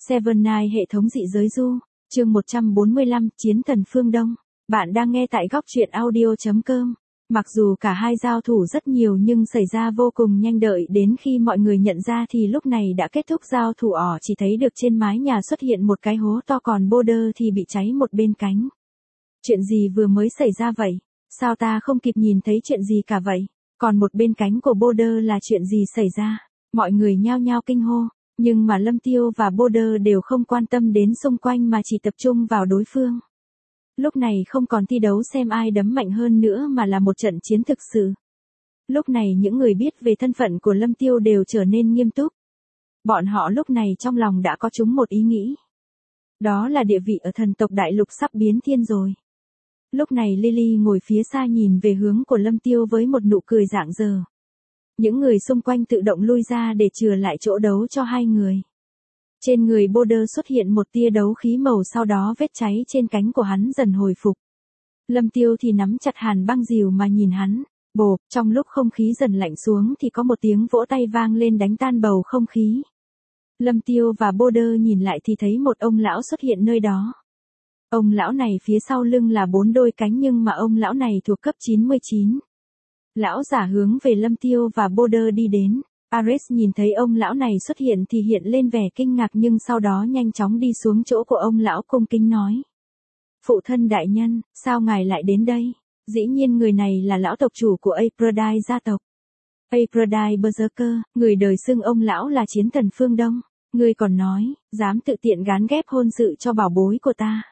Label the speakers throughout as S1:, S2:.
S1: Seven Night hệ thống dị giới du, chương 145, Chiến thần phương Đông. Bạn đang nghe tại góc truyện audio.com. Mặc dù cả hai giao thủ rất nhiều nhưng xảy ra vô cùng nhanh, đợi đến khi mọi người nhận ra thì lúc này đã kết thúc giao thủ. Chỉ thấy được trên mái nhà xuất hiện một cái hố to, còn Border thì bị cháy một bên cánh. Chuyện gì vừa mới xảy ra vậy? Sao ta không kịp nhìn thấy chuyện gì cả vậy? Còn một bên cánh của Border là chuyện gì xảy ra? Mọi người nhao nhao kinh hô. Nhưng mà Lâm Tiêu và Border đều không quan tâm đến xung quanh mà chỉ tập trung vào đối phương. Lúc này không còn thi đấu xem ai đấm mạnh hơn nữa mà là một trận chiến thực sự. Lúc này những người biết về thân phận của Lâm Tiêu đều trở nên nghiêm túc. Bọn họ lúc này trong lòng đã có chúng một ý nghĩ. Đó là địa vị ở thần tộc đại lục sắp biến thiên rồi. Lúc này Lily ngồi phía xa nhìn về hướng của Lâm Tiêu với một nụ cười rạng rỡ. Những người xung quanh tự động lui ra để chừa lại chỗ đấu cho hai người. Trên người Border xuất hiện một tia đấu khí màu, sau đó vết cháy trên cánh của hắn dần hồi phục. Lâm Tiêu thì nắm chặt hàn băng rìu mà nhìn hắn. Bộp, trong lúc không khí dần lạnh xuống thì có một tiếng vỗ tay vang lên đánh tan bầu không khí. Lâm Tiêu và Border nhìn lại thì thấy một ông lão xuất hiện nơi đó. Ông lão này phía sau lưng là 4 đôi cánh, nhưng mà ông lão này thuộc cấp 99. Lão giả hướng về Lâm Tiêu và Border đi đến. Ares nhìn thấy ông lão này xuất hiện thì hiện lên vẻ kinh ngạc, nhưng sau đó nhanh chóng đi xuống chỗ của ông lão cung kính nói. Phụ thân đại nhân, sao ngài lại đến đây? Dĩ nhiên người này là lão tộc chủ của Aphrodite gia tộc. Aphrodite Berserker, người đời xưng ông lão là chiến thần phương Đông. Người còn nói, dám tự tiện gán ghép hôn sự cho bảo bối của ta.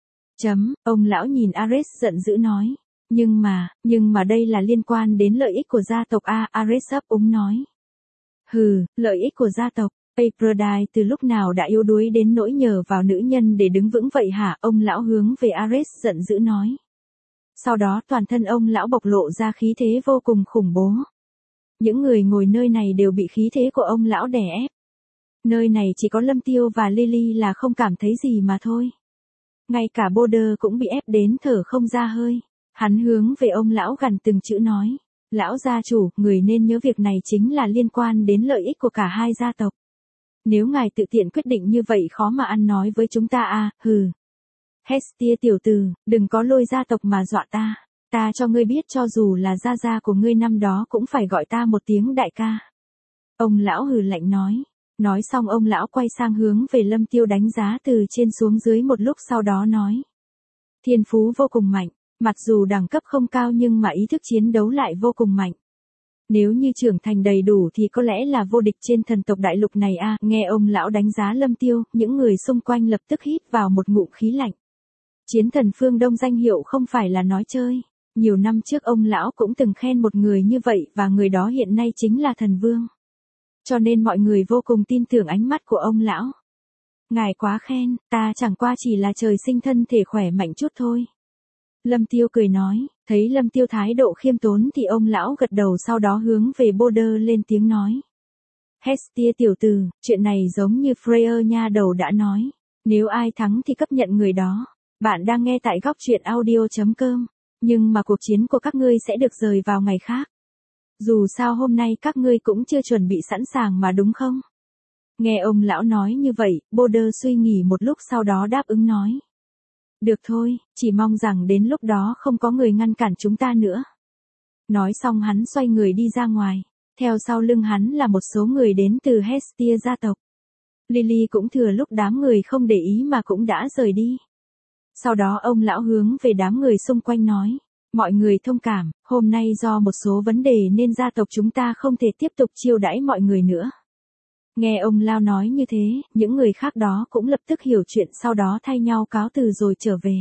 S1: Ông lão nhìn Ares giận dữ nói. Nhưng mà đây là liên quan đến lợi ích của gia tộc a, Ares ấp úng nói. Hừ, lợi ích của gia tộc, Aphrodite từ lúc nào đã yếu đuối đến nỗi nhờ vào nữ nhân để đứng vững vậy hả? Ông lão hướng về Ares giận dữ nói. Sau đó toàn thân ông lão bộc lộ ra khí thế vô cùng khủng bố. Những người ngồi nơi này đều bị khí thế của ông lão đè ép. Nơi này chỉ có Lâm Tiêu và Lily là không cảm thấy gì mà thôi. Ngay cả Border cũng bị ép đến thở không ra hơi. Hắn hướng về ông lão gằn từng chữ nói. Lão gia chủ, người nên nhớ việc này chính là liên quan đến lợi ích của cả hai gia tộc. Nếu ngài tự tiện quyết định như vậy khó mà ăn nói với chúng ta à, hừ. Hestia tiểu tử, đừng có lôi gia tộc mà dọa ta. Ta cho ngươi biết cho dù là gia của ngươi năm đó cũng phải gọi ta một tiếng đại ca. Ông lão hừ lạnh nói. Nói xong ông lão quay sang hướng về Lâm Tiêu đánh giá từ trên xuống dưới một lúc, sau đó nói. Thiên phú vô cùng mạnh. Mặc dù đẳng cấp không cao nhưng mà ý thức chiến đấu lại vô cùng mạnh. Nếu như trưởng thành đầy đủ thì có lẽ là vô địch trên thần tộc đại lục này a. Nghe ông lão đánh giá Lâm Tiêu, những người xung quanh lập tức hít vào một ngụm khí lạnh. Chiến thần phương Đông danh hiệu không phải là nói chơi. Nhiều năm trước ông lão cũng từng khen một người như vậy, và người đó hiện nay chính là thần vương. Cho nên mọi người vô cùng tin tưởng ánh mắt của ông lão. Ngài quá khen, ta chẳng qua chỉ là trời sinh thân thể khỏe mạnh chút thôi. Lâm Tiêu cười nói, thấy Lâm Tiêu thái độ khiêm tốn thì ông lão gật đầu, sau đó hướng về Border lên tiếng nói. Hestia tiểu tử, chuyện này giống như Freya nha đầu đã nói. Nếu ai thắng thì cấp nhận người đó. Bạn đang nghe tại góc truyện audio.com. Nhưng mà cuộc chiến của các ngươi sẽ được rời vào ngày khác. Dù sao hôm nay các ngươi cũng chưa chuẩn bị sẵn sàng mà đúng không? Nghe ông lão nói như vậy, Border suy nghĩ một lúc sau đó đáp ứng nói. Được thôi, chỉ mong rằng đến lúc đó không có người ngăn cản chúng ta nữa. Nói xong hắn xoay người đi ra ngoài. Theo sau lưng hắn là một số người đến từ Hestia gia tộc. Lily cũng thừa lúc đám người không để ý mà cũng đã rời đi. Sau đó ông lão hướng về đám người xung quanh nói. Mọi người thông cảm, hôm nay do một số vấn đề nên gia tộc chúng ta không thể tiếp tục chiêu đãi mọi người nữa. Nghe ông lão nói như thế, những người khác đó cũng lập tức hiểu chuyện, sau đó thay nhau cáo từ rồi trở về.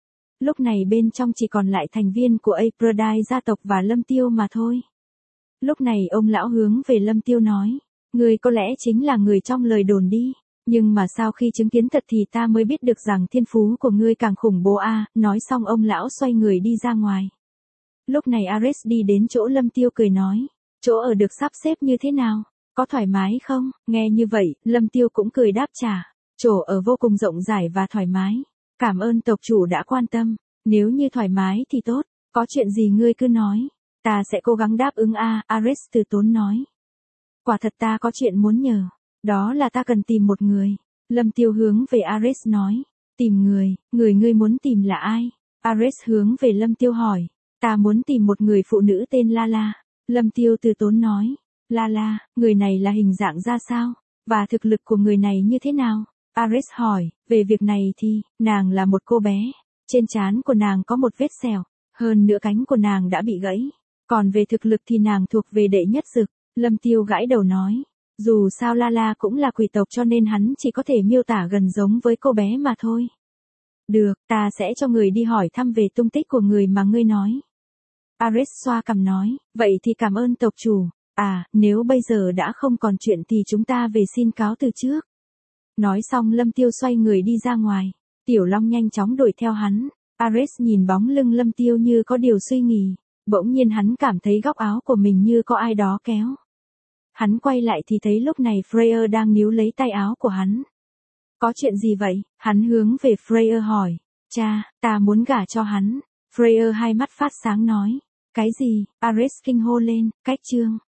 S1: Lúc này bên trong chỉ còn lại thành viên của Aphrodite gia tộc và Lâm Tiêu mà thôi. Lúc này ông lão hướng về Lâm Tiêu nói, ngươi có lẽ chính là người trong lời đồn đi, nhưng mà sau khi chứng kiến thật thì ta mới biết được rằng thiên phú của ngươi càng khủng bố a. Nói xong ông lão xoay người đi ra ngoài. Lúc này Ares đi đến chỗ Lâm Tiêu cười nói, chỗ ở được sắp xếp như thế nào? Có thoải mái không? Nghe như vậy, Lâm Tiêu cũng cười đáp trả. Chỗ ở vô cùng rộng rãi và thoải mái. Cảm ơn tộc chủ đã quan tâm. Nếu như thoải mái thì tốt. Có chuyện gì ngươi cứ nói. Ta sẽ cố gắng đáp ứng a. Ares từ tốn nói. Quả thật ta có chuyện muốn nhờ. Đó là ta cần tìm một người. Lâm Tiêu hướng về Ares nói, tìm người ngươi muốn tìm là ai? Ares hướng về Lâm Tiêu hỏi, ta muốn tìm một người phụ nữ tên Lala. Lâm Tiêu từ tốn nói, Lala, người này là hình dạng ra sao? Và thực lực của người này như thế nào? Ares hỏi, về việc này thì, nàng là một cô bé. Trên trán của nàng có một vết sẹo, hơn nữa cánh của nàng đã bị gãy. Còn về thực lực thì nàng thuộc về đệ nhất dực. Lâm Tiêu gãi đầu nói, dù sao Lala cũng là quỷ tộc cho nên hắn chỉ có thể miêu tả gần giống với cô bé mà thôi. Được, ta sẽ cho người đi hỏi thăm về tung tích của người mà ngươi nói. Ares xoa cằm nói, vậy thì cảm ơn tộc chủ. À, nếu bây giờ đã không còn chuyện thì chúng ta về xin cáo từ trước. Nói xong Lâm Tiêu xoay người đi ra ngoài. Tiểu Long nhanh chóng đuổi theo hắn. Ares nhìn bóng lưng Lâm Tiêu như có điều suy nghĩ. Bỗng nhiên hắn cảm thấy góc áo của mình như có ai đó kéo. Hắn quay lại thì thấy lúc này Freya đang níu lấy tay áo của hắn. Có chuyện gì vậy? Hắn hướng về Freya hỏi. Cha, ta muốn gả cho hắn. Freya hai mắt phát sáng nói. Cái gì? Ares kinh hô lên, cách chương.